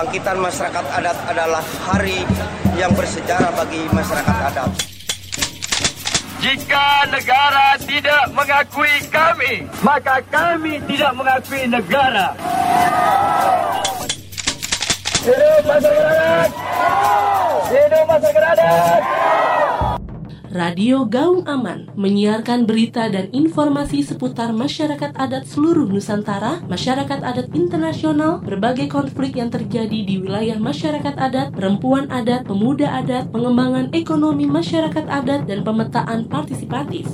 kebangkitan masyarakat adat adalah hari yang bersejarah bagi masyarakat adat. Jika negara tidak mengakui kami, maka kami tidak mengakui negara. Hidup masyarakat adat! Hidup masyarakat adat! Radio Gaung Aman menyiarkan berita dan informasi seputar masyarakat adat seluruh Nusantara, masyarakat adat internasional, berbagai konflik yang terjadi di wilayah masyarakat adat, perempuan adat, pemuda adat, pengembangan ekonomi masyarakat adat, dan pemetaan partisipatif.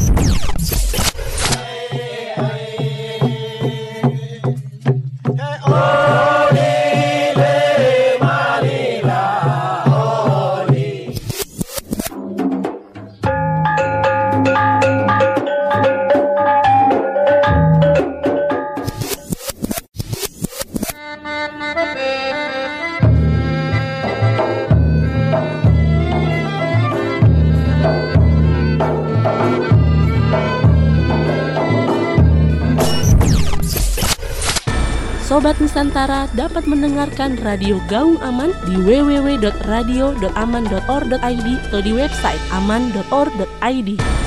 Sobat Nusantara dapat mendengarkan Radio Gaung Aman di www.radio.aman.or.id atau di website aman.or.id.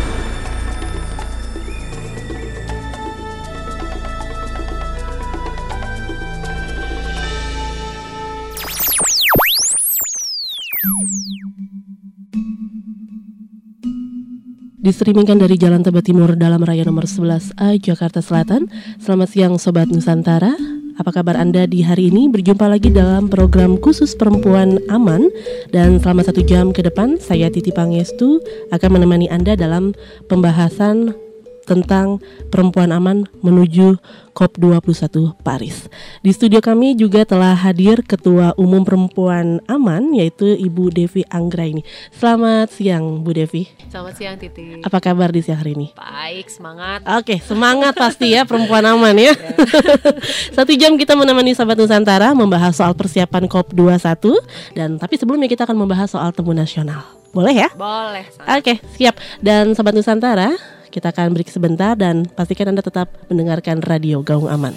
Distrimingkan dari Jalan Tebet Timur dalam Raya nomor 11A Jakarta Selatan. Selamat siang Sobat Nusantara. Apa kabar Anda di hari ini? Berjumpa lagi dalam program khusus Perempuan Aman. Dan selama 1 jam ke depan, saya Titi Pangestu akan menemani Anda dalam pembahasan tentang Perempuan Aman menuju COP21 Paris. Di studio kami juga telah hadir Ketua Umum Perempuan Aman, yaitu Ibu Devi Anggraini. Selamat siang Bu Devi. Selamat siang Titi. Apa kabar di siang hari ini? Baik, semangat. Oke, semangat pasti ya Perempuan Aman ya. 1 jam kita menemani Sobat Nusantara membahas soal persiapan COP21. Dan tapi sebelumnya kita akan membahas soal Temu Nasional. Boleh ya? Boleh. Oke, siap. Dan Sobat Nusantara, kita akan break sebentar dan pastikan Anda tetap mendengarkan Radio Gaung Aman.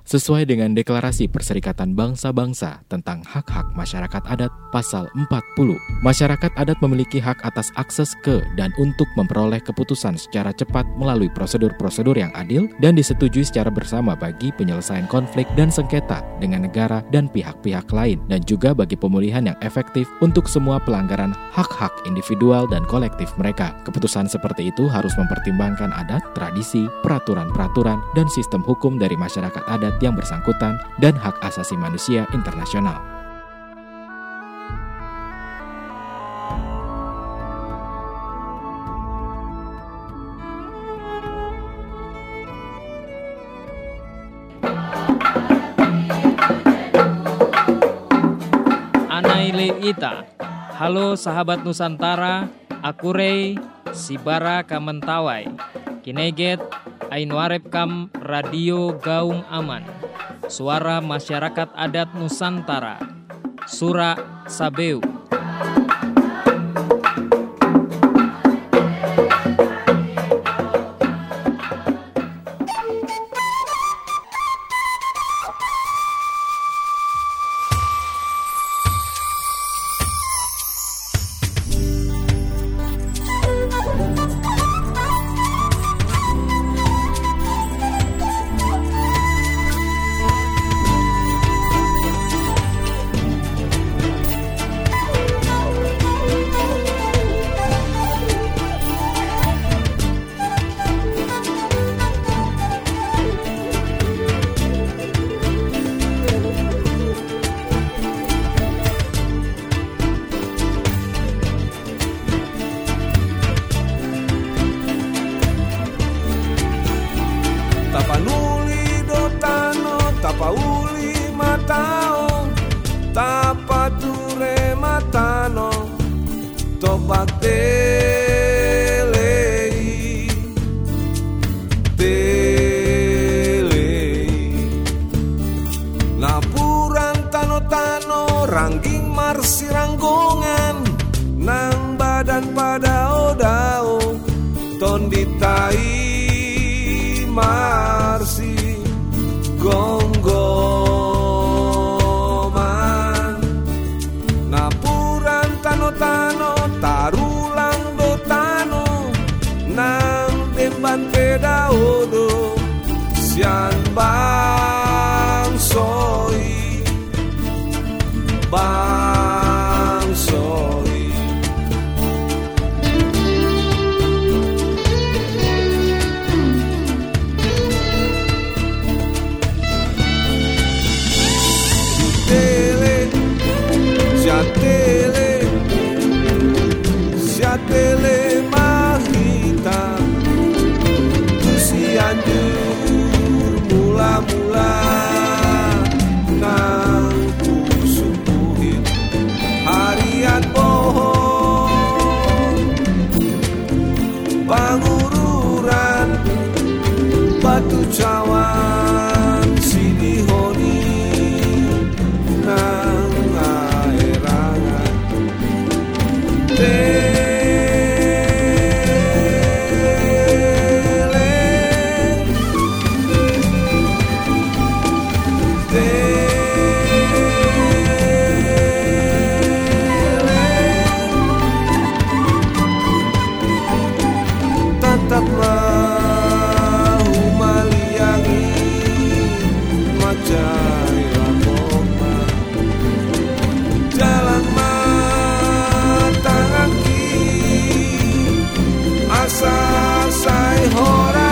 sesuai dengan Deklarasi Perserikatan Bangsa-Bangsa tentang Hak-Hak Masyarakat Adat Pasal 40. Masyarakat adat memiliki hak atas akses ke dan untuk memperoleh keputusan secara cepat melalui prosedur-prosedur yang adil dan disetujui secara bersama bagi penyelesaian konflik dan sengketa dengan negara dan pihak-pihak lain, dan juga bagi pemulihan yang efektif untuk semua pelanggaran hak-hak individual dan kolektif mereka. Keputusan seperti itu harus mempertimbangkan adat, tradisi, peraturan-peraturan, dan sistem hukum dari masyarakat adat yang bersangkutan dan hak asasi manusia internasional. Anaile ita, halo sahabat Nusantara, aku Rey, Sibara Kamentawai, Kineget, Ainuarep Kam Radio Gaung Aman, Suara Masyarakat Adat Nusantara, Sura Sabeu. Tapanuli dotano, tapauli matao, tapature matano, tobak telei, napuran tano-tano, rangging marsi ranggongan, nang badan pada odao, tonditai marsi gonggoman, napuran tano-tano, tarulang dotano, nang demban pedaodo, sian bangsoi, bangsoi. Siatele mahita, Cianjur mula-mula, nang kusupuhin harian pohon, bangururan batu cawan sidihoni, nang aerangan tetaplah humaliangi macai lakoma, jalan matangaki asal sai hora.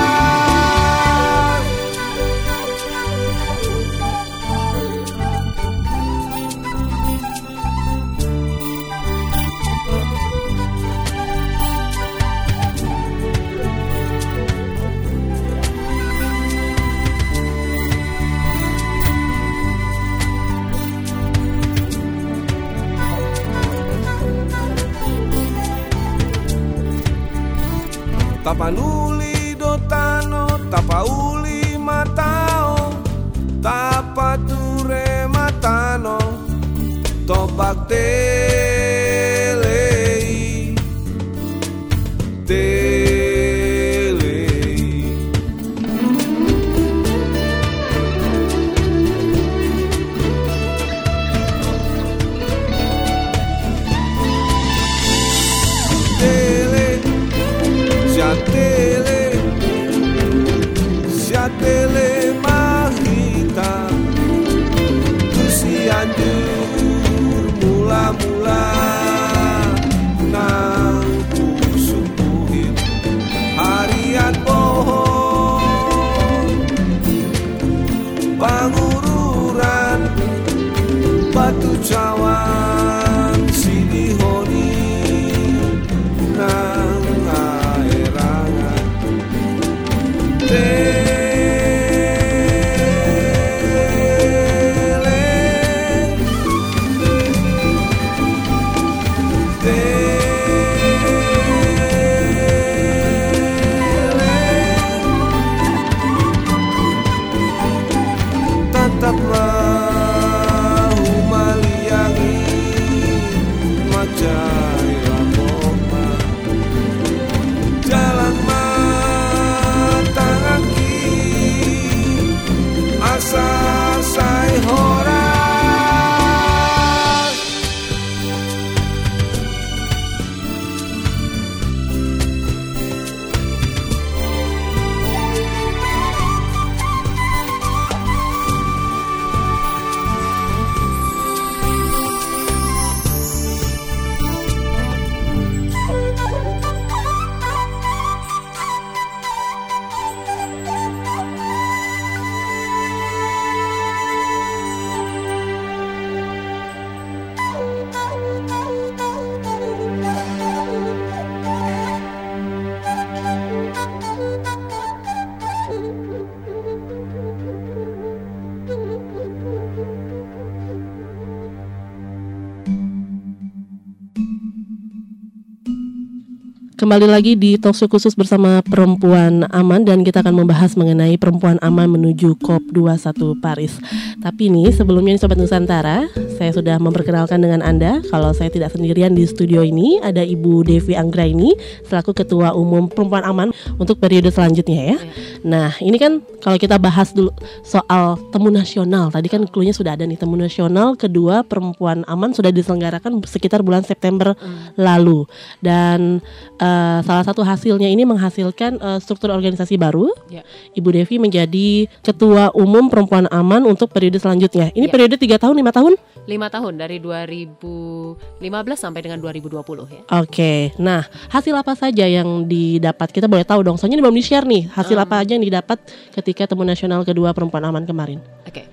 Tapanuli dotano, tapauli matao, tapature matano, tobak telei, telei. banjur mula-mula nang subuhin harian pohon pangururan batu cawan sidihoni nang aerangan tetaplah humaliangi macai lampoma jalan matangaki asa sai hora. Kembali lagi di talkshow khusus bersama Perempuan Aman dan kita akan membahas mengenai Perempuan Aman menuju COP21 Paris. Tapi nih sebelumnya Sobat Nusantara, saya sudah memperkenalkan dengan Anda kalau saya tidak sendirian di studio ini, ada Ibu Devi Anggraini selaku Ketua Umum Perempuan Aman untuk periode selanjutnya ya. Nah ini kan kalau kita bahas dulu soal Temu Nasional, tadi kan cluenya sudah ada nih, Temu Nasional kedua Perempuan Aman sudah diselenggarakan sekitar bulan September lalu. Dan salah satu hasilnya ini menghasilkan struktur organisasi baru. Ibu Devi menjadi Ketua Umum Perempuan Aman untuk periode selanjutnya. Ini periode 3 tahun, 5 tahun? 5 tahun dari 2015 sampai dengan 2020 ya. Oke. Nah, hasil apa saja yang didapat? Kita boleh tahu dong. Soalnya belum di-share nih. Hasil apa aja yang didapat ketika Temu Nasional kedua Perempuan Aman kemarin? Oke.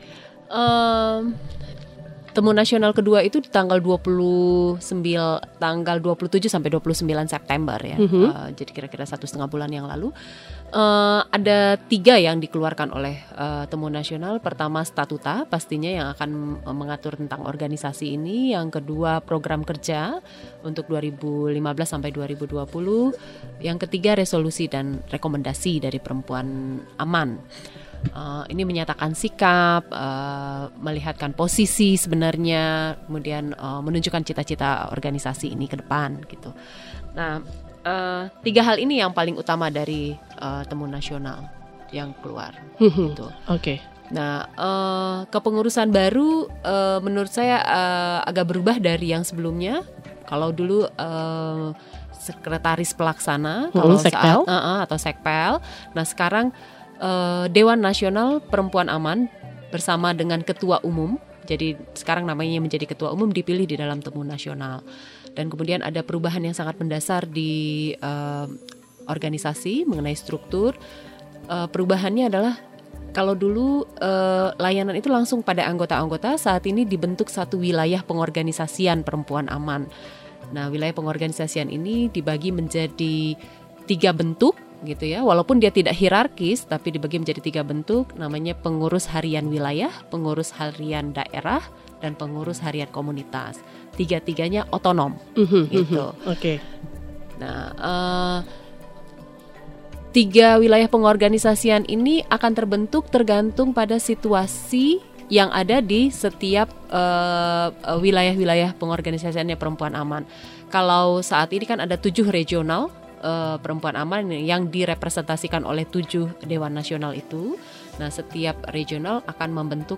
Temu Nasional kedua itu di tanggal 27 sampai 29 September ya. Jadi kira-kira 1,5 bulan yang lalu. Ada 3 yang dikeluarkan oleh Temu Nasional. Pertama statuta pastinya yang akan mengatur tentang organisasi ini. Yang kedua program kerja untuk 2015 sampai 2020. Yang ketiga resolusi dan rekomendasi dari Perempuan Aman. Ini menyatakan sikap, melihatkan posisi sebenarnya, kemudian menunjukkan cita-cita organisasi ini ke depan gitu. Nah, 3 hal ini yang paling utama dari Temu Nasional yang keluar. Gitu. Oke. Nah, kepengurusan baru menurut saya agak berubah dari yang sebelumnya. Kalau dulu sekretaris pelaksana, kalau sekpel atau sekpel. Nah, sekarang Dewan Nasional Perempuan Aman bersama dengan Ketua Umum. Jadi sekarang namanya menjadi Ketua Umum dipilih di dalam Temu Nasional. Dan kemudian ada perubahan yang sangat mendasar di organisasi mengenai struktur. Perubahannya adalah kalau dulu layanan itu langsung pada anggota-anggota, saat ini dibentuk satu wilayah pengorganisasian Perempuan Aman. Nah, wilayah pengorganisasian ini dibagi menjadi 3 bentuk gitu ya. Walaupun dia tidak hierarkis tapi dibagi menjadi 3 bentuk, namanya pengurus harian wilayah, pengurus harian daerah, dan pengurus harian komunitas. 3-tiganya otonom gitu. Oke. Nah, 3 wilayah pengorganisasian ini akan terbentuk tergantung pada situasi yang ada di setiap wilayah-wilayah pengorganisasiannya Perempuan Aman. Kalau saat ini kan ada 7 regional Perempuan Aman yang direpresentasikan oleh 7 Dewan Nasional itu. Nah, setiap regional akan membentuk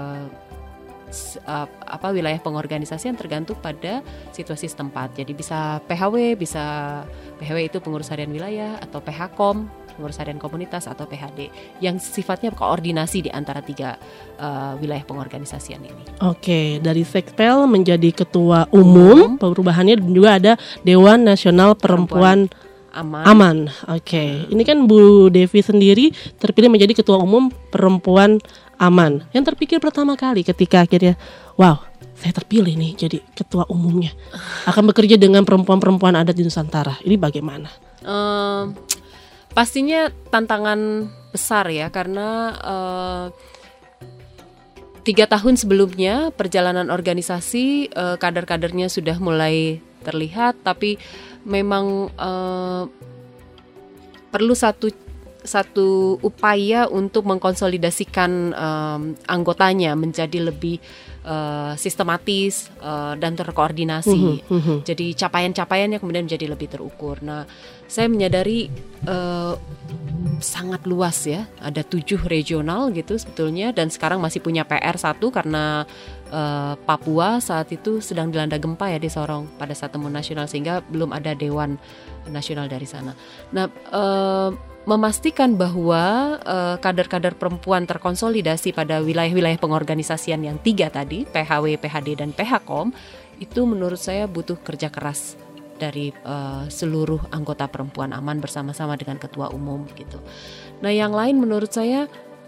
wilayah pengorganisasian tergantung pada situasi setempat. Jadi bisa PHW itu pengurus harian wilayah, atau PHKOM pengurus harian komunitas atau PHD, yang sifatnya koordinasi di antara 3 wilayah pengorganisasian ini. Oke, dari Sekpel menjadi ketua umum, perubahannya juga ada Dewan Nasional Perempuan Aman. Oke, ini kan Bu Devi sendiri terpilih menjadi ketua umum Perempuan Aman. Yang terpikir pertama kali ketika akhirnya, wow, saya terpilih nih jadi ketua umumnya, akan bekerja dengan perempuan-perempuan adat di Nusantara. Ini bagaimana? Pastinya tantangan besar ya, karena 3 tahun sebelumnya perjalanan organisasi, kader-kadernya sudah mulai terlihat, tapi memang perlu satu upaya untuk mengkonsolidasikan anggotanya menjadi lebih sistematis dan terkoordinasi. Jadi capaian-capaiannya kemudian menjadi lebih terukur. Nah, saya menyadari sangat luas ya, ada 7 regional gitu sebetulnya, dan sekarang masih punya PR 1 karena Papua saat itu sedang dilanda gempa ya di Sorong pada saat temu nasional, sehingga belum ada dewan nasional dari sana. Nah, memastikan bahwa kader-kader perempuan terkonsolidasi pada wilayah-wilayah pengorganisasian yang 3 tadi, PHW, PHD, dan PHKOM, itu menurut saya butuh kerja keras dari seluruh anggota Perempuan Aman bersama-sama dengan ketua umum gitu. Nah, yang lain menurut saya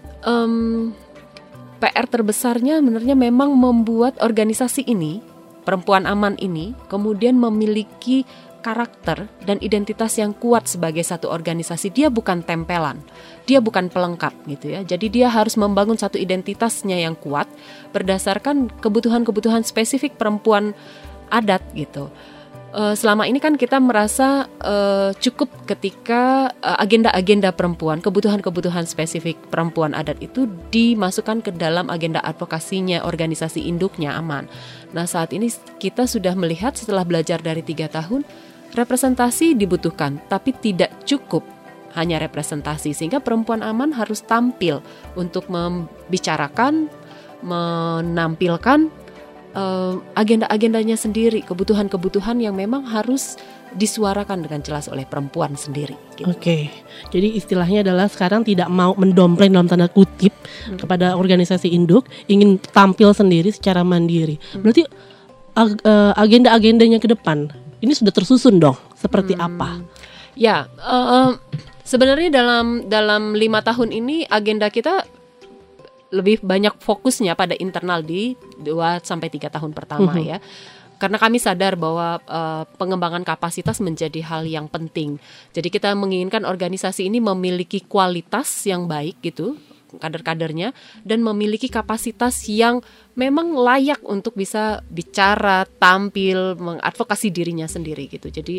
PR terbesarnya sebenarnya memang membuat organisasi ini, Perempuan Aman ini, kemudian memiliki karakter dan identitas yang kuat sebagai satu organisasi. Dia bukan tempelan, dia bukan pelengkap gitu ya. Jadi dia harus membangun satu identitasnya yang kuat berdasarkan kebutuhan-kebutuhan spesifik perempuan adat gitu. Selama ini kan kita merasa cukup ketika agenda-agenda perempuan, kebutuhan-kebutuhan spesifik perempuan adat itu dimasukkan ke dalam agenda advokasinya organisasi induknya Aman. Nah, saat ini kita sudah melihat setelah belajar dari 3 tahun, representasi dibutuhkan, tapi tidak cukup hanya representasi, sehingga Perempuan Aman harus tampil untuk membicarakan, menampilkan agenda-agendanya sendiri, kebutuhan-kebutuhan yang memang harus disuarakan dengan jelas oleh perempuan sendiri gitu. Oke, jadi istilahnya adalah sekarang tidak mau mendompleng dalam tanda kutip kepada organisasi induk, ingin tampil sendiri secara mandiri. Berarti agenda-agendanya ke depan ini sudah tersusun dong, seperti apa? Ya, sebenarnya dalam 5 tahun ini agenda kita lebih banyak fokusnya pada internal di 2-3 tahun pertama ya. Karena kami sadar bahwa pengembangan kapasitas menjadi hal yang penting. Jadi kita menginginkan organisasi ini memiliki kualitas yang baik gitu, kader-kadernya, dan memiliki kapasitas yang memang layak untuk bisa bicara, tampil, mengadvokasi dirinya sendiri gitu. Jadi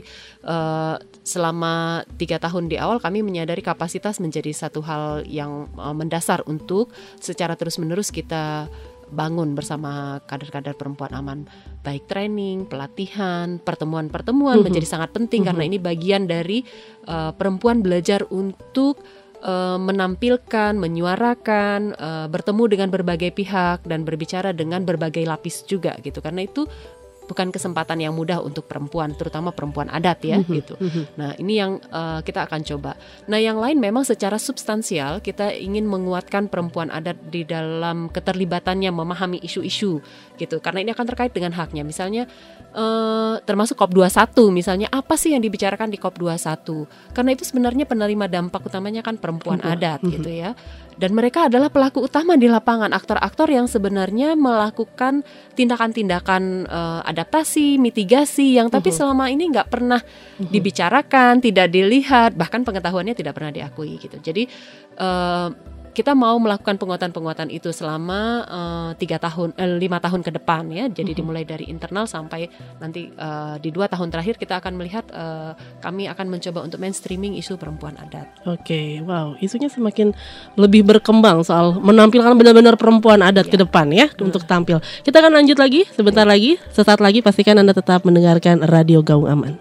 selama 3 tahun di awal kami menyadari kapasitas menjadi satu hal yang mendasar untuk secara terus-menerus kita bangun bersama kader-kader Perempuan Aman. Baik training, pelatihan, pertemuan-pertemuan menjadi sangat penting karena ini bagian dari perempuan belajar untuk menampilkan, menyuarakan, bertemu dengan berbagai pihak dan berbicara dengan berbagai lapis juga gitu. Karena itu bukan kesempatan yang mudah untuk perempuan, terutama perempuan adat ya gitu. Nah, ini yang kita akan coba. Nah, yang lain memang secara substansial kita ingin menguatkan perempuan adat di dalam keterlibatannya memahami isu-isu gitu. Karena ini akan terkait dengan haknya. Misalnya termasuk COP21 misalnya, apa sih yang dibicarakan di COP21? Karena itu sebenarnya penerima dampak utamanya kan perempuan adat gitu ya. Dan mereka adalah pelaku utama di lapangan, aktor-aktor yang sebenarnya melakukan tindakan-tindakan adaptasi, mitigasi yang tapi selama ini nggak pernah dibicarakan, tidak dilihat, bahkan pengetahuannya tidak pernah diakui gitu. Jadi kita mau melakukan penguatan-penguatan itu selama 5 tahun ke depan ya. Jadi dimulai dari internal sampai nanti di 2 tahun terakhir kita akan melihat kami akan mencoba untuk mainstreaming isu perempuan adat. Oke, wow, isunya semakin lebih berkembang soal menampilkan benar-benar perempuan adat ke depan ya untuk tampil. Kita akan lanjut lagi sebentar lagi. Sesaat lagi pastikan Anda tetap mendengarkan Radio Gaung Aman.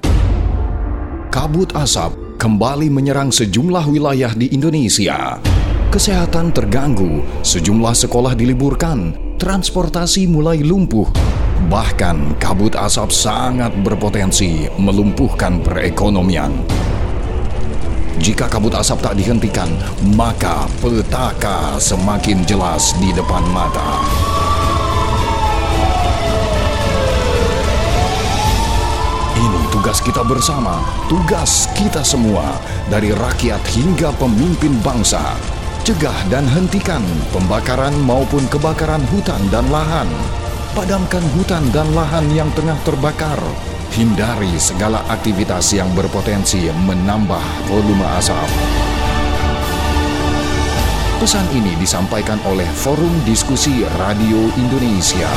Kabut asap kembali menyerang sejumlah wilayah di Indonesia. Kesehatan terganggu, sejumlah sekolah diliburkan, transportasi mulai lumpuh. Bahkan kabut asap sangat berpotensi melumpuhkan perekonomian. Jika kabut asap tak dihentikan, maka petaka semakin jelas di depan mata. Ini tugas kita bersama, tugas kita semua, dari rakyat hingga pemimpin bangsa. Cegah dan hentikan pembakaran maupun kebakaran hutan dan lahan. Padamkan hutan dan lahan yang tengah terbakar. Hindari segala aktivitas yang berpotensi menambah volume asap. Pesan ini disampaikan oleh Forum Diskusi Radio Indonesia.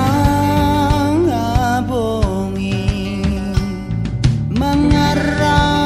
Mengarah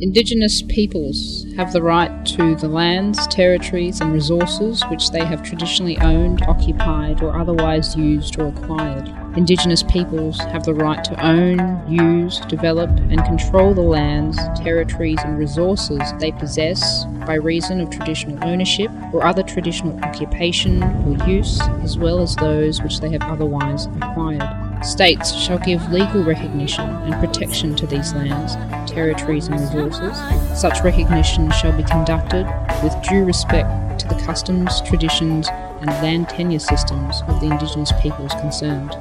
Indigenous peoples have the right to the lands, territories and resources which they have traditionally owned, occupied or otherwise used or acquired. Indigenous peoples have the right to own, use, develop and control the lands, territories and resources they possess by reason of traditional ownership or other traditional occupation or use, as well as those which they have otherwise acquired. States shall give legal recognition and protection to these lands, territories and resources. Such recognition shall be conducted with due respect to the customs, traditions and land tenure systems of the Indigenous peoples concerned.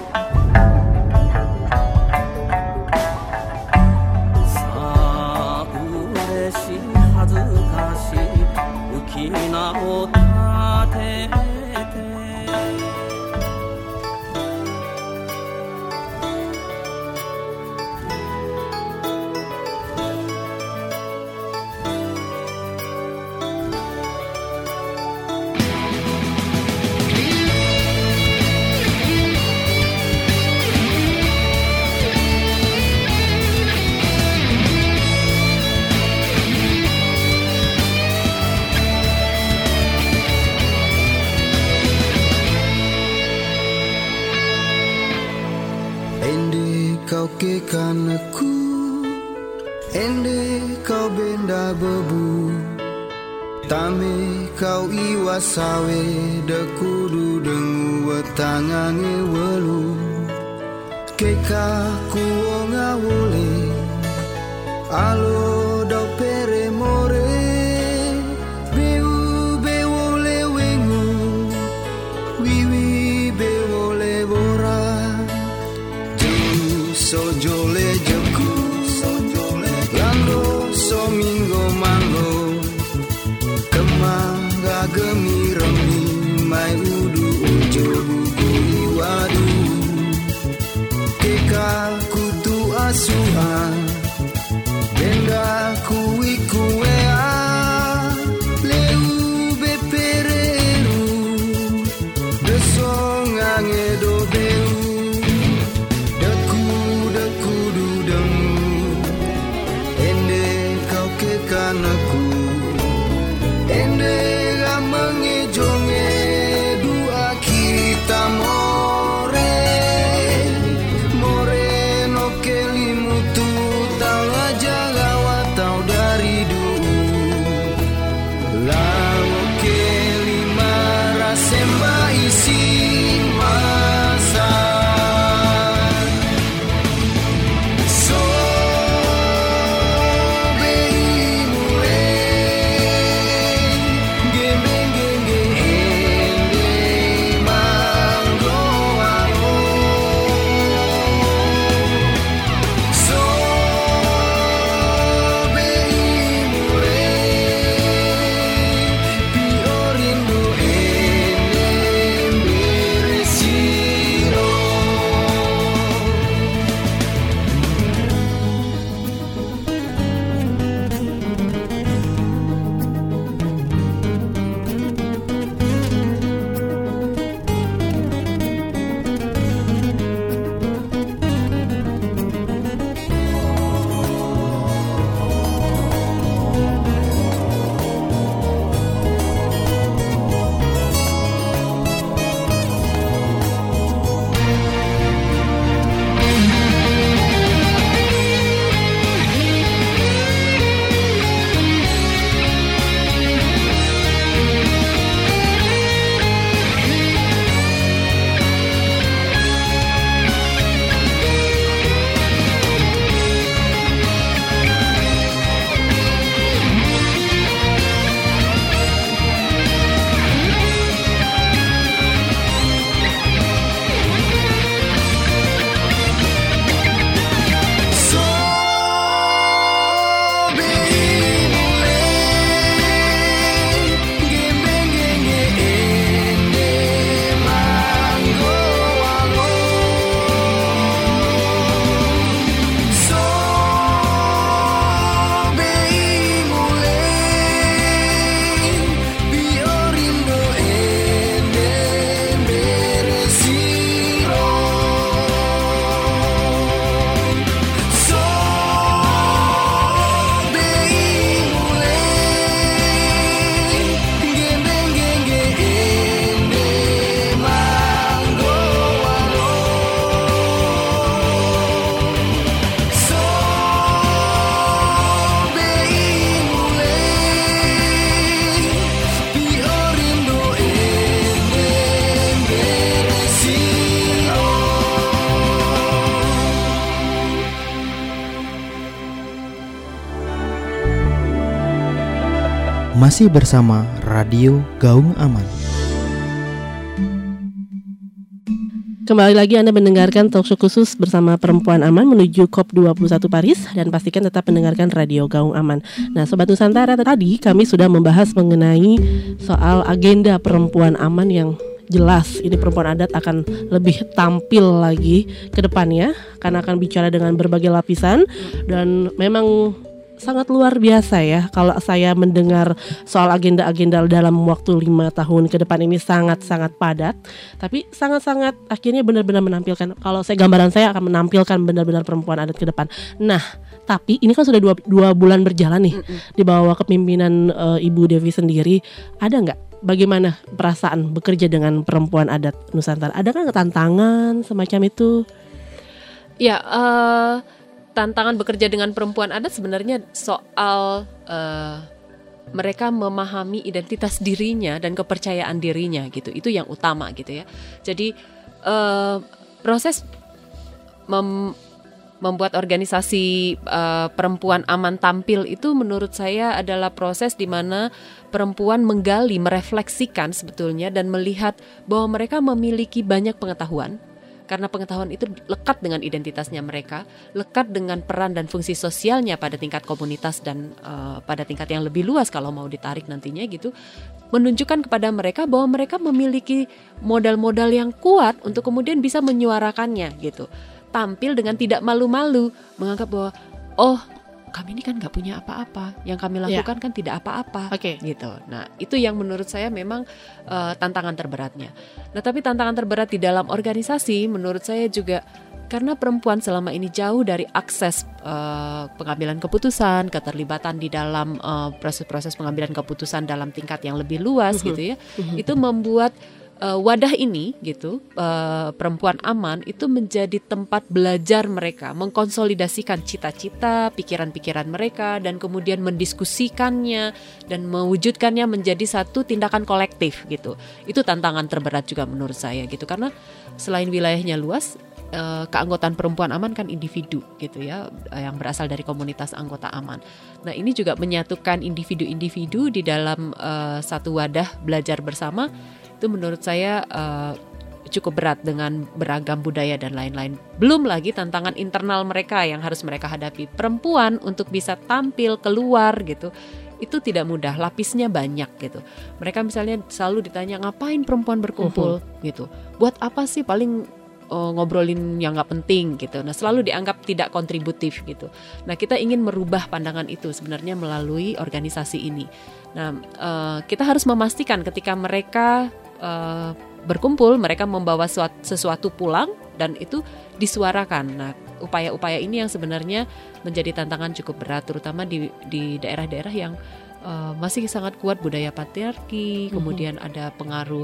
Kanaku ende kau benda bebu tame kau iwasawe dekudu dengu wetangange welu keka kuonga wole alo do pere more beu bewole wengu wiwi bewole bora sojole jeku lando somingo mango kemangga gemiremi mai udu ujo buku iwadu keka kutu asuhan benda Masih bersama Radio Gaung Aman. Kembali lagi Anda mendengarkan talkshow khusus bersama Perempuan Aman menuju COP21 Paris, dan pastikan tetap mendengarkan Radio Gaung Aman. Nah, Sobat Nusantara, tadi kami sudah membahas mengenai soal agenda Perempuan Aman yang jelas ini perempuan adat akan lebih tampil lagi ke depannya karena akan bicara dengan berbagai lapisan, dan memang sangat luar biasa ya kalau saya mendengar soal agenda-agenda dalam waktu 5 tahun ke depan ini sangat-sangat padat, tapi sangat-sangat akhirnya benar-benar menampilkan, kalau saya gambaran saya akan menampilkan benar-benar perempuan adat ke depan. Nah, tapi ini kan sudah dua bulan berjalan nih di bawah kepemimpinan Ibu Devi sendiri. Ada nggak bagaimana perasaan bekerja dengan perempuan adat Nusantara? Ada kan tantangan semacam itu? Ya, tantangan bekerja dengan perempuan adat sebenarnya soal mereka memahami identitas dirinya dan kepercayaan dirinya gitu. Itu yang utama gitu ya. Jadi proses membuat organisasi perempuan aman tampil itu menurut saya adalah proses di mana perempuan menggali, merefleksikan sebetulnya dan melihat bahwa mereka memiliki banyak pengetahuan. Karena pengetahuan itu lekat dengan identitasnya mereka, lekat dengan peran dan fungsi sosialnya pada tingkat komunitas dan pada tingkat yang lebih luas kalau mau ditarik nantinya gitu, menunjukkan kepada mereka bahwa mereka memiliki modal-modal yang kuat untuk kemudian bisa menyuarakannya gitu, tampil dengan tidak malu-malu, menganggap bahwa kami ini kan nggak punya apa-apa, yang kami lakukan kan tidak apa-apa, gitu. Nah, itu yang menurut saya memang tantangan terberatnya. Nah, tapi tantangan terberat di dalam organisasi menurut saya juga karena perempuan selama ini jauh dari akses pengambilan keputusan, keterlibatan di dalam proses-proses pengambilan keputusan dalam tingkat yang lebih luas gitu ya. Itu membuat wadah ini gitu, perempuan aman itu menjadi tempat belajar mereka, mengkonsolidasikan cita-cita, pikiran-pikiran mereka, dan kemudian mendiskusikannya dan mewujudkannya menjadi satu tindakan kolektif gitu. Itu tantangan terberat juga menurut saya gitu, karena selain wilayahnya luas, keanggotaan perempuan aman kan individu gitu ya, yang berasal dari komunitas anggota aman. Nah, ini juga menyatukan individu-individu di dalam satu wadah belajar bersama. Itu menurut saya cukup berat dengan beragam budaya dan lain-lain. Belum lagi tantangan internal mereka yang harus mereka hadapi. Perempuan untuk bisa tampil keluar gitu, itu tidak mudah, lapisnya banyak gitu. Mereka misalnya selalu ditanya, ngapain perempuan berkumpul gitu, buat apa sih, paling ngobrolin yang gak penting gitu. Nah, selalu dianggap tidak kontributif gitu. Nah, kita ingin merubah pandangan itu sebenarnya melalui organisasi ini. Nah, kita harus memastikan ketika mereka berkumpul, mereka membawa sesuatu pulang dan itu disuarakan. Nah, upaya-upaya ini yang sebenarnya menjadi tantangan cukup berat, terutama di daerah-daerah yang masih sangat kuat budaya patriarki. Kemudian ada pengaruh,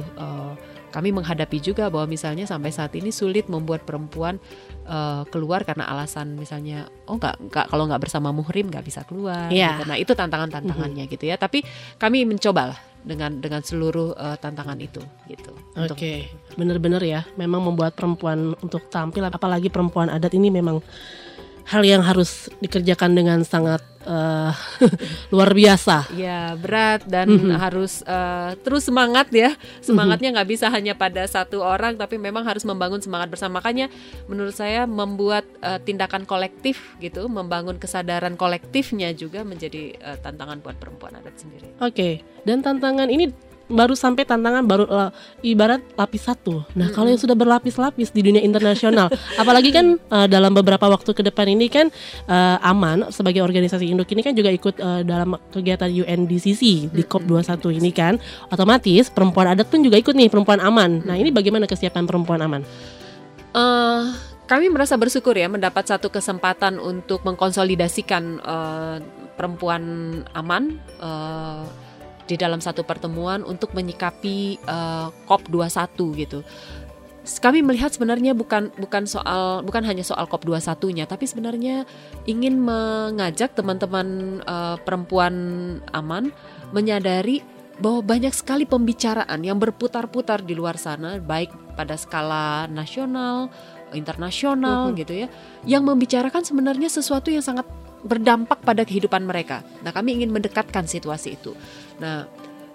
kami menghadapi juga bahwa misalnya sampai saat ini sulit membuat perempuan keluar karena alasan misalnya nggak kalau nggak bersama muhrim nggak bisa keluar. Gitu. Nah, itu tantangannya gitu ya. Tapi kami mencobalah dengan seluruh tantangan itu gitu. Oke, benar-benar ya, memang membuat perempuan untuk tampil, apalagi perempuan adat ini memang hal yang harus dikerjakan dengan sangat luar biasa. Ya, berat dan harus terus semangat ya. Semangatnya nggak bisa hanya pada satu orang, tapi memang harus membangun semangat bersama. Makanya menurut saya membuat tindakan kolektif gitu, membangun kesadaran kolektifnya juga menjadi tantangan buat perempuan adat sendiri. Oke, dan tantangan ini baru sampai tantangan baru ibarat lapis satu. Nah, kalau yang sudah berlapis-lapis di dunia internasional, apalagi kan dalam beberapa waktu ke depan ini kan Aman sebagai organisasi induk ini kan juga ikut dalam kegiatan UNDCC di COP21 ini kan, otomatis perempuan adat pun juga ikut nih, perempuan aman. Nah, ini bagaimana kesiapan perempuan aman? Kami merasa bersyukur ya mendapat satu kesempatan untuk mengkonsolidasikan perempuan aman di dalam satu pertemuan untuk menyikapi COP21 gitu. Kami melihat sebenarnya bukan hanya soal COP21-nya, tapi sebenarnya ingin mengajak teman-teman perempuan aman menyadari bahwa banyak sekali pembicaraan yang berputar-putar di luar sana, baik pada skala nasional, internasional gitu ya, yang membicarakan sebenarnya sesuatu yang sangat berdampak pada kehidupan mereka. Nah, kami ingin mendekatkan situasi itu. Nah,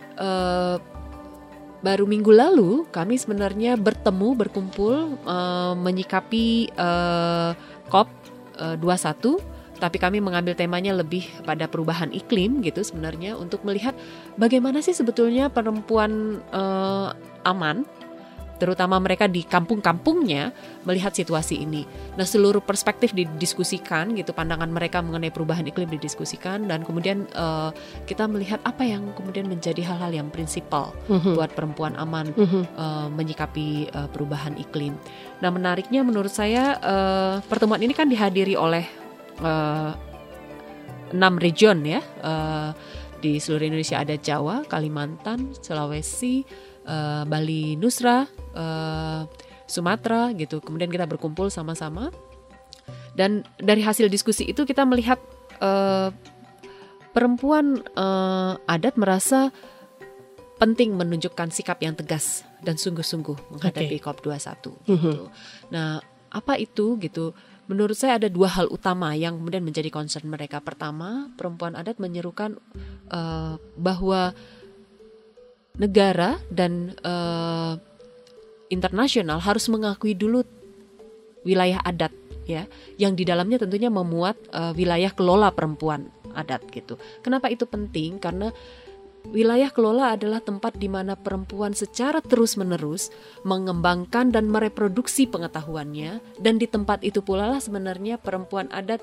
baru minggu lalu kami sebenarnya berkumpul menyikapi COP 21, tapi kami mengambil temanya lebih pada perubahan iklim gitu sebenarnya, untuk melihat bagaimana sih sebetulnya perempuan aman, terutama mereka di kampung-kampungnya, melihat situasi ini. Nah, seluruh perspektif didiskusikan gitu, pandangan mereka mengenai perubahan iklim didiskusikan, dan kemudian kita melihat apa yang kemudian menjadi hal-hal yang prinsipal buat perempuan aman menyikapi perubahan iklim. Nah, menariknya menurut saya pertemuan ini kan dihadiri oleh 6 region ya, di seluruh Indonesia ada Jawa, Kalimantan, Sulawesi, Bali, Nusra, Sumatera gitu. Kemudian kita berkumpul sama-sama, dan dari hasil diskusi itu kita melihat perempuan adat merasa penting menunjukkan sikap yang tegas dan sungguh-sungguh menghadapi COP21 gitu. Nah, apa itu gitu? Menurut saya ada 2 hal utama yang kemudian menjadi concern mereka. Pertama, perempuan adat menyerukan bahwa negara dan internasional harus mengakui dulu wilayah adat ya, yang di dalamnya tentunya memuat wilayah kelola perempuan adat gitu. Kenapa itu penting? Karena wilayah kelola adalah tempat di mana perempuan secara terus-menerus mengembangkan dan mereproduksi pengetahuannya, dan di tempat itu pula lah sebenarnya perempuan adat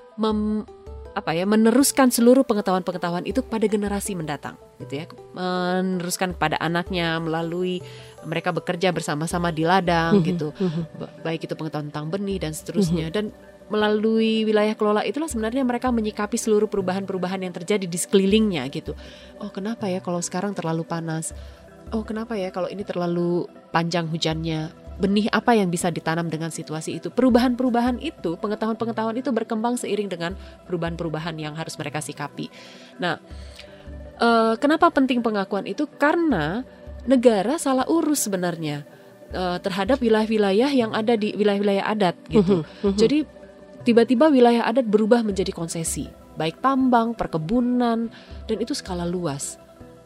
meneruskan seluruh pengetahuan-pengetahuan itu pada generasi mendatang gitu ya, meneruskan kepada anaknya melalui mereka bekerja bersama-sama di ladang gitu, baik itu pengetahuan tentang benih dan seterusnya. Dan melalui wilayah kelola itulah sebenarnya mereka menyikapi seluruh perubahan-perubahan yang terjadi di sekelilingnya gitu. Oh, kenapa ya kalau sekarang terlalu panas? Oh, kenapa ya kalau ini terlalu panjang hujannya? Benih apa yang bisa ditanam dengan situasi itu? Perubahan-perubahan itu, pengetahuan-pengetahuan itu berkembang seiring dengan perubahan-perubahan yang harus mereka sikapi. Nah, kenapa penting pengakuan itu? Karena negara salah urus sebenarnya terhadap wilayah-wilayah yang ada di wilayah-wilayah adat gitu. Jadi tiba-tiba wilayah adat berubah menjadi konsesi, baik tambang, perkebunan, dan itu skala luas,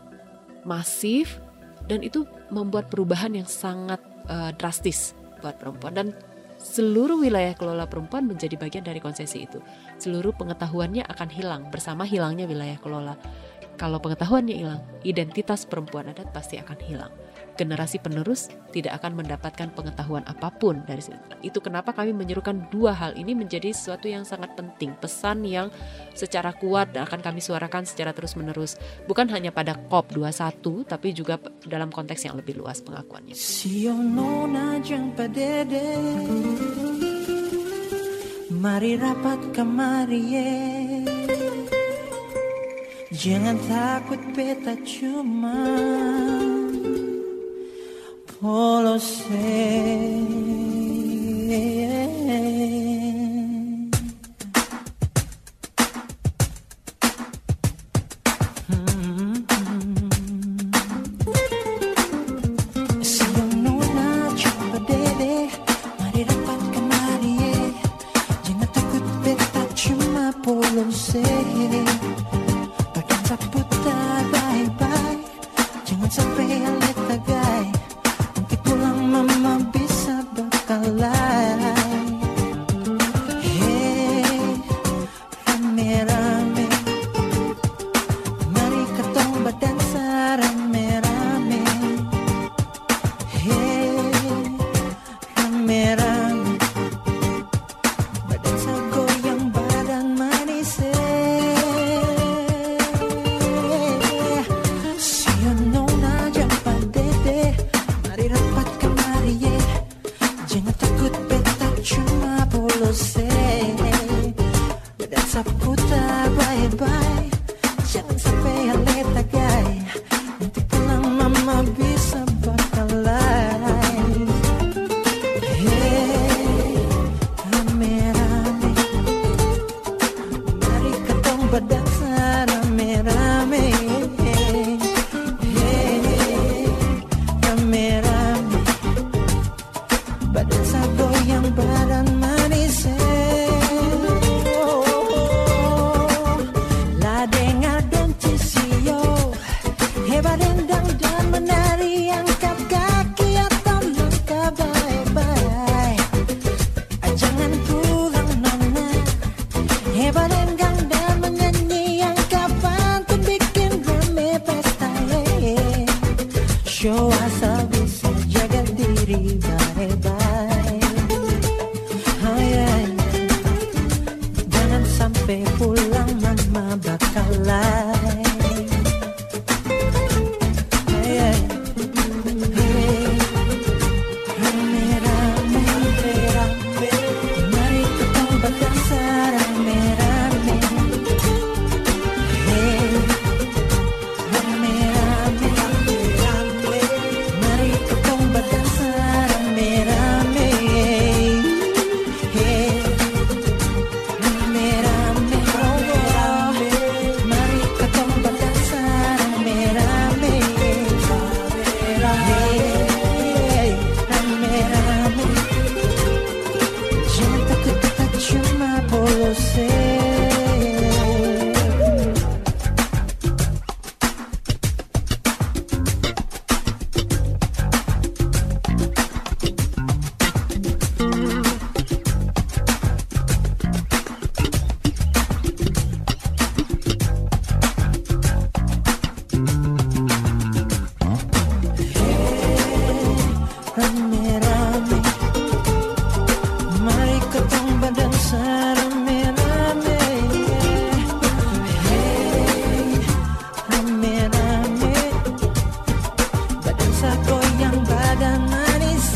masif, dan itu membuat perubahan yang sangat drastis buat perempuan. Dan seluruh wilayah kelola perempuan menjadi bagian dari konsesi itu. Seluruh pengetahuannya akan hilang bersama hilangnya wilayah kelola. Kalau pengetahuannya hilang, identitas perempuan adat pasti akan hilang. Generasi penerus tidak akan mendapatkan pengetahuan apapun dari situ. Itu kenapa kami menyerukan 2 hal ini menjadi sesuatu yang sangat penting, pesan yang secara kuat dan akan kami suarakan secara terus-menerus, bukan hanya pada COP21 tapi juga dalam konteks yang lebih luas pengakuannya. Mari rapat kemari, jangan takut, beta cuma polos. Jangan sampai alit tagai, nanti pulang mama bisa bakalan diri baik-baik. Oh yeah. Jangan sampai pulang mama bakal lain. Oh yeah. Rame-rame, rame-rame, mari kita berdansa rame-rame. Rame-rame, rame-rame, mari kita berdansa rame-rame. Rame-rame, rame-rame, mari kita berdansa rame-rame. Rame-rame, jangan takut kita cuma polose. Rame-rame, mari kita berdansa rame-rame. Rame-rame, berdansa goyang badan manis.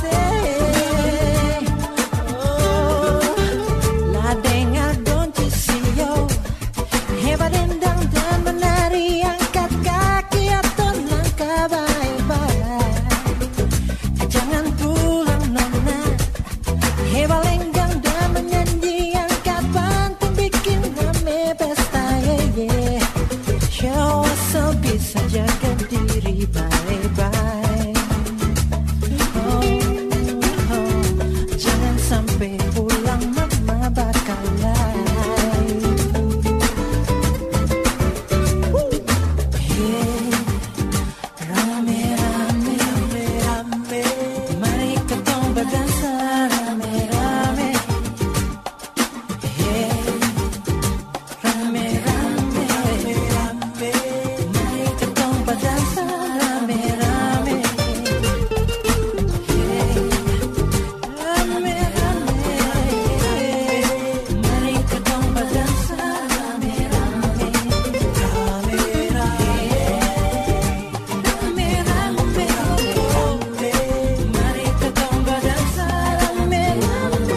Oh, la dengar donci sio, hebat dendang dan menari, angkat kaki atau langkah baik-baik. Jangan pulang nona, hebat lenggang dan menyanyi, angkat banting bikin rame pesta yeah. Show asal bisa jaga diri baik-baik. Oh, oh, jangan sampai pulang mama bakal lain. Hey, rame-rame, rame-rame, mari kita berdansa rame-rame. Hey, rame-rame, rame-rame, mari kita berdansa rame-rame. Hey, rame-rame, mari kita berdansa rame-rame. Rame-rame, mari kita berdansa rame-rame.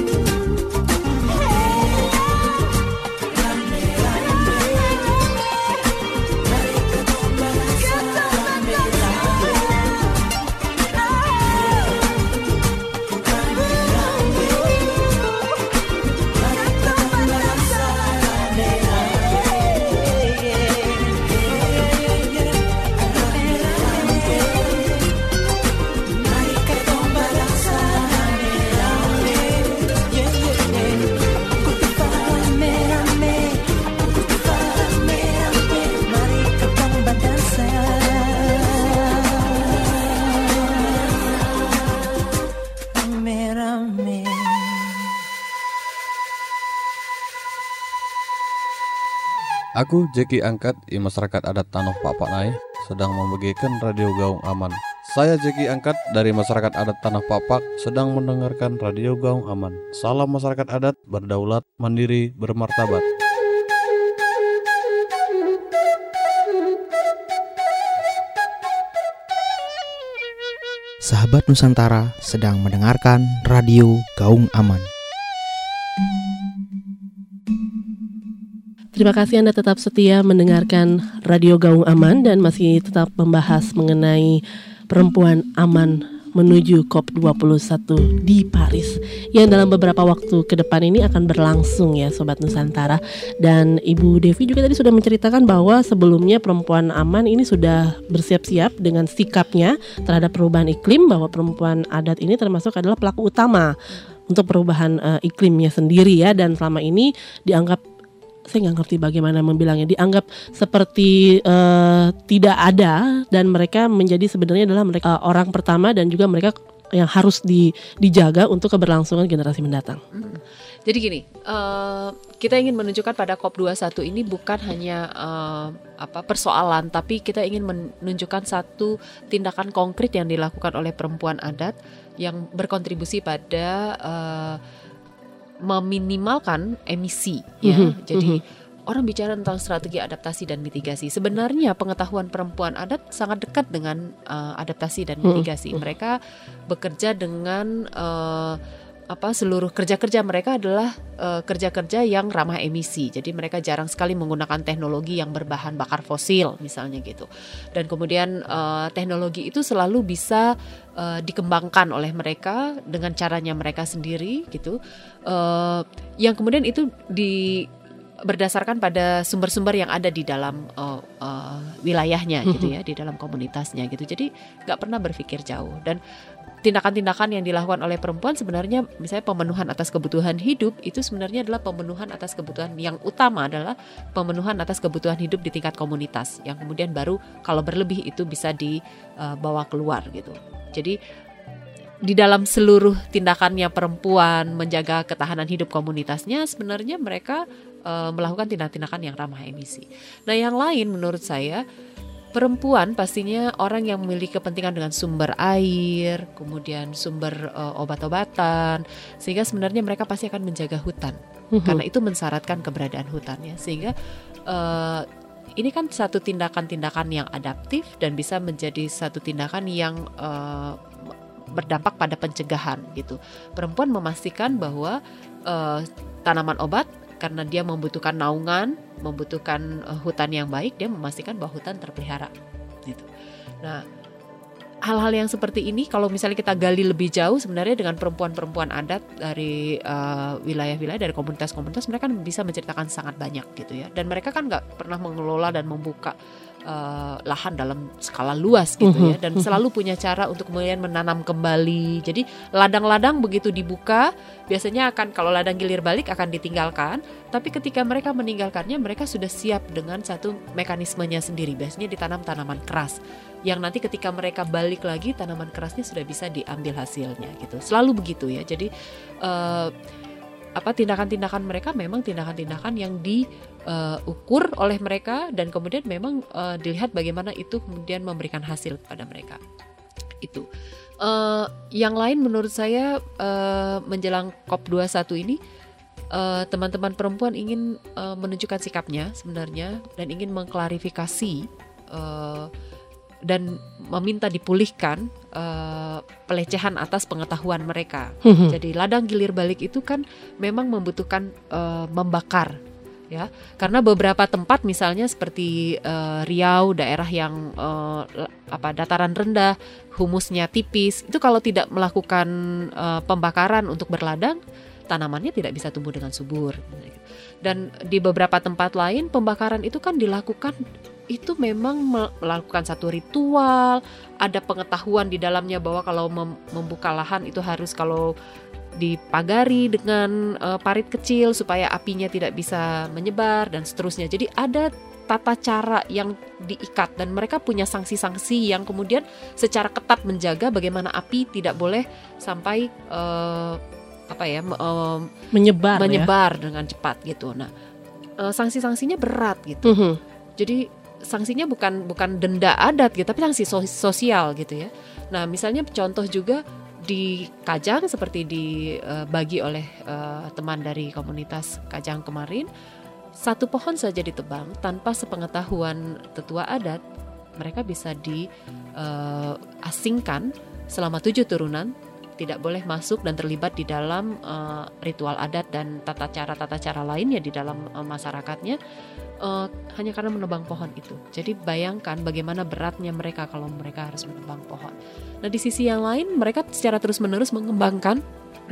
Aku Jeki Angkat di masyarakat adat Tanah Papak sedang membagikan Radio Gaung Aman. Saya Jeki Angkat dari masyarakat adat Tanah Papak sedang mendengarkan Radio Gaung Aman. Salam masyarakat adat, berdaulat, mandiri, bermartabat. Sahabat Nusantara sedang mendengarkan Radio Gaung Aman. Terima kasih Anda tetap setia mendengarkan Radio Gaung Aman dan masih tetap membahas mengenai perempuan aman menuju COP21 di Paris yang dalam beberapa waktu ke depan ini akan berlangsung ya Sobat Nusantara. Dan Ibu Devi juga tadi sudah menceritakan bahwa sebelumnya perempuan aman ini sudah bersiap-siap dengan sikapnya terhadap perubahan iklim, bahwa perempuan adat ini termasuk adalah pelaku utama untuk perubahan iklimnya sendiri ya. Dan selama ini dianggap, saya nggak ngerti bagaimana membilangnya, dianggap seperti tidak ada, dan mereka menjadi sebenarnya adalah mereka orang pertama dan juga mereka yang harus dijaga untuk keberlangsungan generasi mendatang. Jadi gini, kita ingin menunjukkan pada COP21 ini bukan hanya persoalan, tapi kita ingin menunjukkan satu tindakan konkret yang dilakukan oleh perempuan adat yang berkontribusi pada meminimalkan emisi. Ya. Jadi orang bicara tentang strategi adaptasi dan mitigasi. Sebenarnya pengetahuan perempuan adat sangat dekat dengan adaptasi dan mitigasi. Mereka bekerja dengan seluruh kerja-kerja mereka adalah kerja-kerja yang ramah emisi. Jadi mereka jarang sekali menggunakan teknologi yang berbahan bakar fosil misalnya gitu. Dan kemudian teknologi itu selalu bisa dikembangkan oleh mereka dengan caranya mereka sendiri gitu. Yang kemudian itu berdasarkan pada sumber-sumber yang ada di dalam wilayahnya gitu ya, di dalam komunitasnya gitu. Jadi nggak pernah berpikir jauh. Dan tindakan-tindakan yang dilakukan oleh perempuan sebenarnya misalnya pemenuhan atas kebutuhan hidup itu sebenarnya adalah pemenuhan atas kebutuhan yang utama adalah pemenuhan atas kebutuhan hidup di tingkat komunitas yang kemudian baru kalau berlebih itu bisa dibawa keluar gitu. Jadi di dalam seluruh tindakannya perempuan menjaga ketahanan hidup komunitasnya sebenarnya mereka melakukan tindakan-tindakan yang ramah emisi. Nah yang lain menurut saya perempuan pastinya orang yang memiliki kepentingan dengan sumber air, kemudian sumber obat-obatan, sehingga sebenarnya mereka pasti akan menjaga hutan, karena itu mensyaratkan keberadaan hutannya. Sehingga ini kan satu tindakan-tindakan yang adaptif dan bisa menjadi satu tindakan yang berdampak pada pencegahan gitu. Perempuan memastikan bahwa tanaman obat karena dia membutuhkan naungan, membutuhkan hutan yang baik, dia memastikan bahwa hutan terpelihara gitu. Nah, hal-hal yang seperti ini kalau misalnya kita gali lebih jauh sebenarnya dengan perempuan-perempuan adat dari wilayah-wilayah, dari komunitas-komunitas, mereka kan bisa menceritakan sangat banyak gitu ya. Dan mereka kan nggak pernah mengelola dan membuka lahan dalam skala luas gitu ya, dan selalu punya cara untuk kemudian menanam kembali. Jadi ladang-ladang begitu dibuka biasanya akan, kalau ladang gilir balik akan ditinggalkan, tapi ketika mereka meninggalkannya mereka sudah siap dengan satu mekanismenya sendiri. Biasanya ditanam tanaman keras yang nanti ketika mereka balik lagi tanaman kerasnya sudah bisa diambil hasilnya gitu. Selalu begitu ya. Jadi tindakan-tindakan mereka memang tindakan-tindakan yang diukur oleh mereka dan kemudian memang dilihat bagaimana itu kemudian memberikan hasil kepada mereka. Itu. Yang lain menurut saya menjelang COP21 ini teman-teman perempuan ingin menunjukkan sikapnya sebenarnya dan ingin mengklarifikasi dan meminta dipulihkan pelecehan atas pengetahuan mereka. Jadi ladang gilir balik itu kan memang membutuhkan membakar, ya. Karena beberapa tempat misalnya seperti Riau, daerah yang dataran rendah, humusnya tipis, itu kalau tidak melakukan pembakaran untuk berladang, tanamannya tidak bisa tumbuh dengan subur. Dan di beberapa tempat lain pembakaran itu kan dilakukan itu memang melakukan satu ritual, ada pengetahuan di dalamnya bahwa kalau membuka lahan itu harus kalau dipagari dengan parit kecil supaya apinya tidak bisa menyebar dan seterusnya. Jadi ada tata cara yang diikat dan mereka punya sanksi-sanksi yang kemudian secara ketat menjaga bagaimana api tidak boleh sampai menyebar dengan cepat gitu. Nah, sanksi-sanksinya berat gitu. Jadi sanksinya bukan denda adat gitu, tapi sanksi sosial gitu ya. Nah, misalnya contoh juga di Kajang seperti dibagi oleh teman dari komunitas Kajang kemarin, satu pohon saja ditebang tanpa sepengetahuan tetua adat, mereka bisa diasingkan selama 7 turunan, tidak boleh masuk dan terlibat di dalam ritual adat dan tata cara lainnya di dalam masyarakatnya, hanya karena menebang pohon itu. Jadi bayangkan bagaimana beratnya mereka kalau mereka harus menebang pohon. Nah, di sisi yang lain mereka secara terus-menerus mengembangkan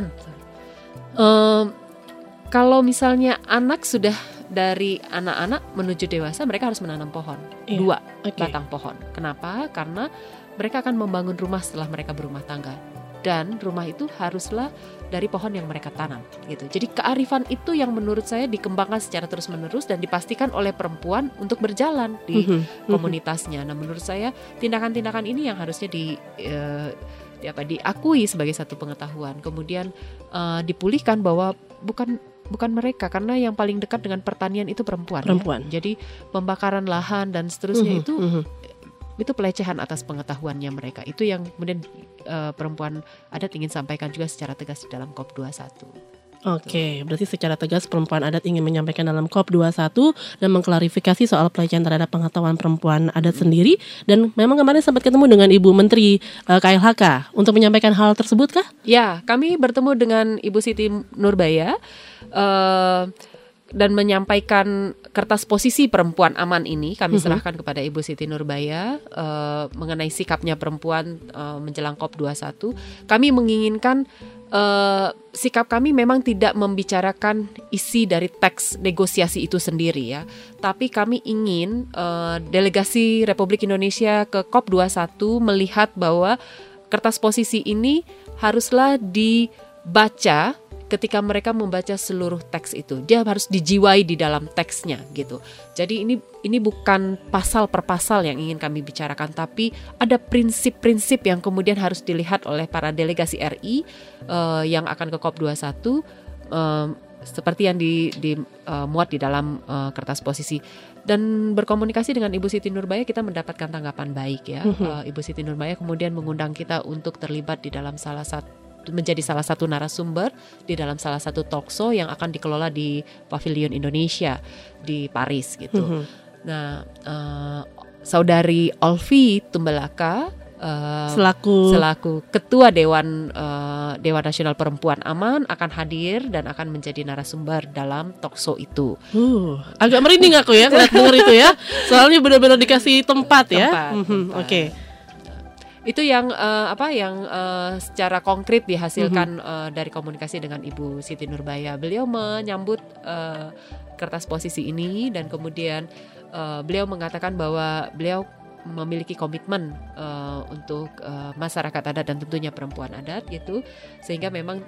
kalau misalnya anak sudah dari anak-anak menuju dewasa, mereka harus menanam pohon, 2 batang pohon. Kenapa? Karena mereka akan membangun rumah setelah mereka berumah tangga. Dan rumah itu haruslah dari pohon yang mereka tanam gitu. Jadi kearifan itu yang menurut saya dikembangkan secara terus-menerus dan dipastikan oleh perempuan untuk berjalan di komunitasnya. Nah, menurut saya tindakan-tindakan ini yang harusnya diakui sebagai satu pengetahuan, kemudian dipulihkan bahwa bukan mereka, karena yang paling dekat dengan pertanian itu perempuan. Ya. Jadi pembakaran lahan dan seterusnya itu pelecehan atas pengetahuannya mereka. Itu yang kemudian perempuan adat ingin sampaikan juga secara tegas di dalam COP21. Oke, berarti secara tegas perempuan adat ingin menyampaikan dalam COP21 dan mengklarifikasi soal pelecehan terhadap pengetahuan perempuan adat sendiri. Dan memang kemarin sempat ketemu dengan Ibu Menteri KLHK untuk menyampaikan hal tersebut kah? Ya, kami bertemu dengan Ibu Siti Nurbaya dan menyampaikan kertas posisi perempuan aman ini kami serahkan kepada Ibu Siti Nurbaya mengenai sikapnya perempuan menjelang COP21. Kami menginginkan sikap kami memang tidak membicarakan isi dari teks negosiasi itu sendiri ya, tapi kami ingin delegasi Republik Indonesia ke COP21 melihat bahwa kertas posisi ini haruslah dibaca. Ketika mereka membaca seluruh teks itu, dia harus dijiwai di dalam teksnya gitu. Jadi ini bukan pasal per pasal yang ingin kami bicarakan, tapi ada prinsip-prinsip yang kemudian harus dilihat oleh para delegasi RI yang akan ke COP21 seperti yang dimuat di dalam kertas posisi. Dan berkomunikasi dengan Ibu Siti Nurbaya kita mendapatkan tanggapan baik ya. Ibu Siti Nurbaya kemudian mengundang kita untuk terlibat di dalam menjadi salah satu narasumber di dalam salah satu talkshow yang akan dikelola di Pavilion Indonesia di Paris gitu. Nah, saudari Olvi Tumbelaka selaku Ketua Dewan Nasional Perempuan Aman akan hadir dan akan menjadi narasumber dalam talkshow itu. Agak merinding aku ya dengar itu ya. Soalnya benar-benar dikasih tempat ya. Oke. Itu yang secara konkret dihasilkan dari komunikasi dengan Ibu Siti Nurbaya. Beliau menyambut kertas posisi ini dan kemudian beliau mengatakan bahwa beliau memiliki komitmen untuk masyarakat adat dan tentunya perempuan adat gitu, sehingga memang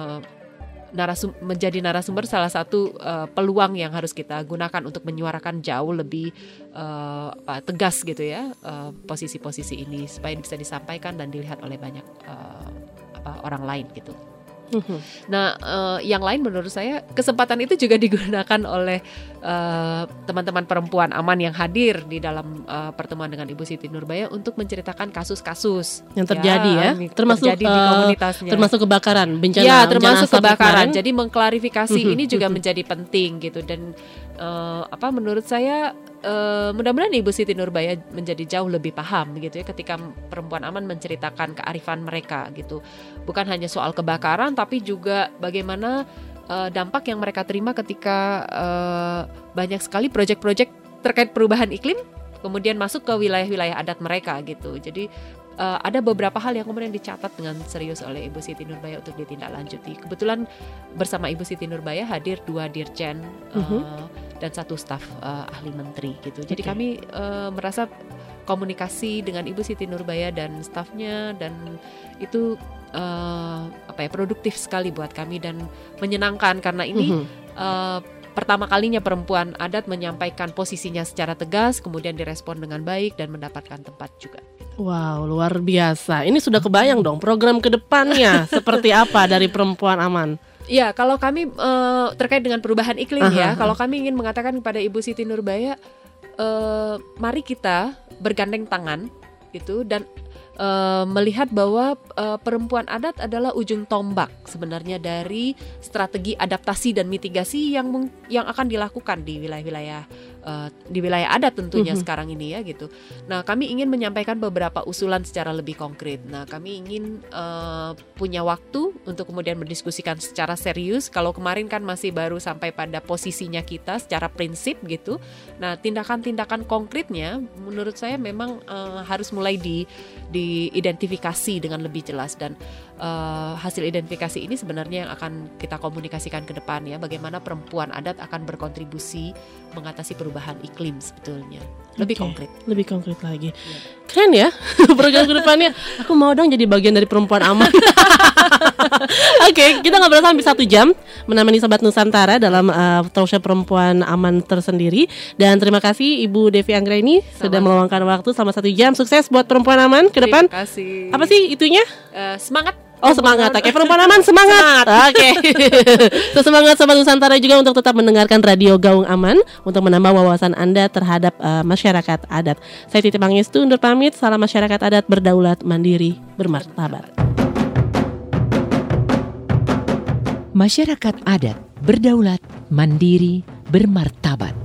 menjadi narasumber salah satu peluang yang harus kita gunakan untuk menyuarakan jauh lebih tegas gitu ya posisi-posisi ini supaya bisa disampaikan dan dilihat oleh banyak orang lain gitu. Nah, yang lain menurut saya kesempatan itu juga digunakan oleh teman-teman perempuan aman yang hadir di dalam pertemuan dengan Ibu Siti Nurbaya untuk menceritakan kasus-kasus yang terjadi ya termasuk terjadi di komunitasnya. Termasuk kebakaran, bencana. Ya, termasuk kebakaran. Jadi mengklarifikasi ini juga menjadi penting gitu dan menurut saya mudah-mudahan Ibu Siti Nurbaya menjadi jauh lebih paham gitu ya ketika perempuan aman menceritakan kearifan mereka gitu. Bukan hanya soal kebakaran tapi juga bagaimana dampak yang mereka terima ketika banyak sekali proyek-proyek terkait perubahan iklim kemudian masuk ke wilayah-wilayah adat mereka gitu. Jadi ada beberapa hal yang kemudian dicatat dengan serius oleh Ibu Siti Nurbaya untuk ditindaklanjuti. Kebetulan bersama Ibu Siti Nurbaya hadir 2 dirjen dan 1 staf ahli menteri gitu. Jadi kami merasa komunikasi dengan Ibu Siti Nurbaya dan stafnya dan itu produktif sekali buat kami dan menyenangkan karena ini pertama kalinya perempuan adat menyampaikan posisinya secara tegas, kemudian direspon dengan baik dan mendapatkan tempat juga. Wow, luar biasa. Ini sudah kebayang dong program kedepannya seperti apa dari perempuan aman. Ya, kalau kami terkait dengan perubahan iklim kalau kami ingin mengatakan kepada Ibu Siti Nurbaya, mari kita bergandeng tangan gitu dan melihat bahwa perempuan adat adalah ujung tombak sebenarnya dari strategi adaptasi dan mitigasi yang akan dilakukan di wilayah adat tentunya sekarang ini ya gitu. Nah, kami ingin menyampaikan beberapa usulan secara lebih konkret. Nah, kami ingin punya waktu untuk kemudian mendiskusikan secara serius. Kalau kemarin kan masih baru sampai pada posisinya kita secara prinsip gitu. Nah, tindakan-tindakan konkretnya menurut saya memang harus mulai diidentifikasi dengan lebih jelas dan hasil identifikasi ini sebenarnya yang akan kita komunikasikan ke depan ya, bagaimana perempuan adat akan berkontribusi mengatasi perubahan iklim sebetulnya. Lebih konkret lagi. Keren ya program ke depannya. Aku mau dong jadi bagian dari perempuan aman. Oke, kita ngobrol sampai 1 jam menemani Sobat Nusantara dalam talkshow perempuan aman tersendiri. Dan terima kasih Ibu Devi Anggraini sudah meluangkan waktu selama 1 jam. Sukses buat perempuan aman ke depan. Terima kasih. Apa sih itunya? Semangat. Oh, semangat. Oke, perempuan aman semangat. Oke. Semangat Sobat Nusantara juga untuk tetap mendengarkan Radio Gaung Aman untuk menambah wawasan Anda terhadap masyarakat adat. Saya Titi Pangestu undur pamit. Salam masyarakat adat berdaulat, mandiri, bermartabat. Masyarakat adat berdaulat, mandiri, bermartabat.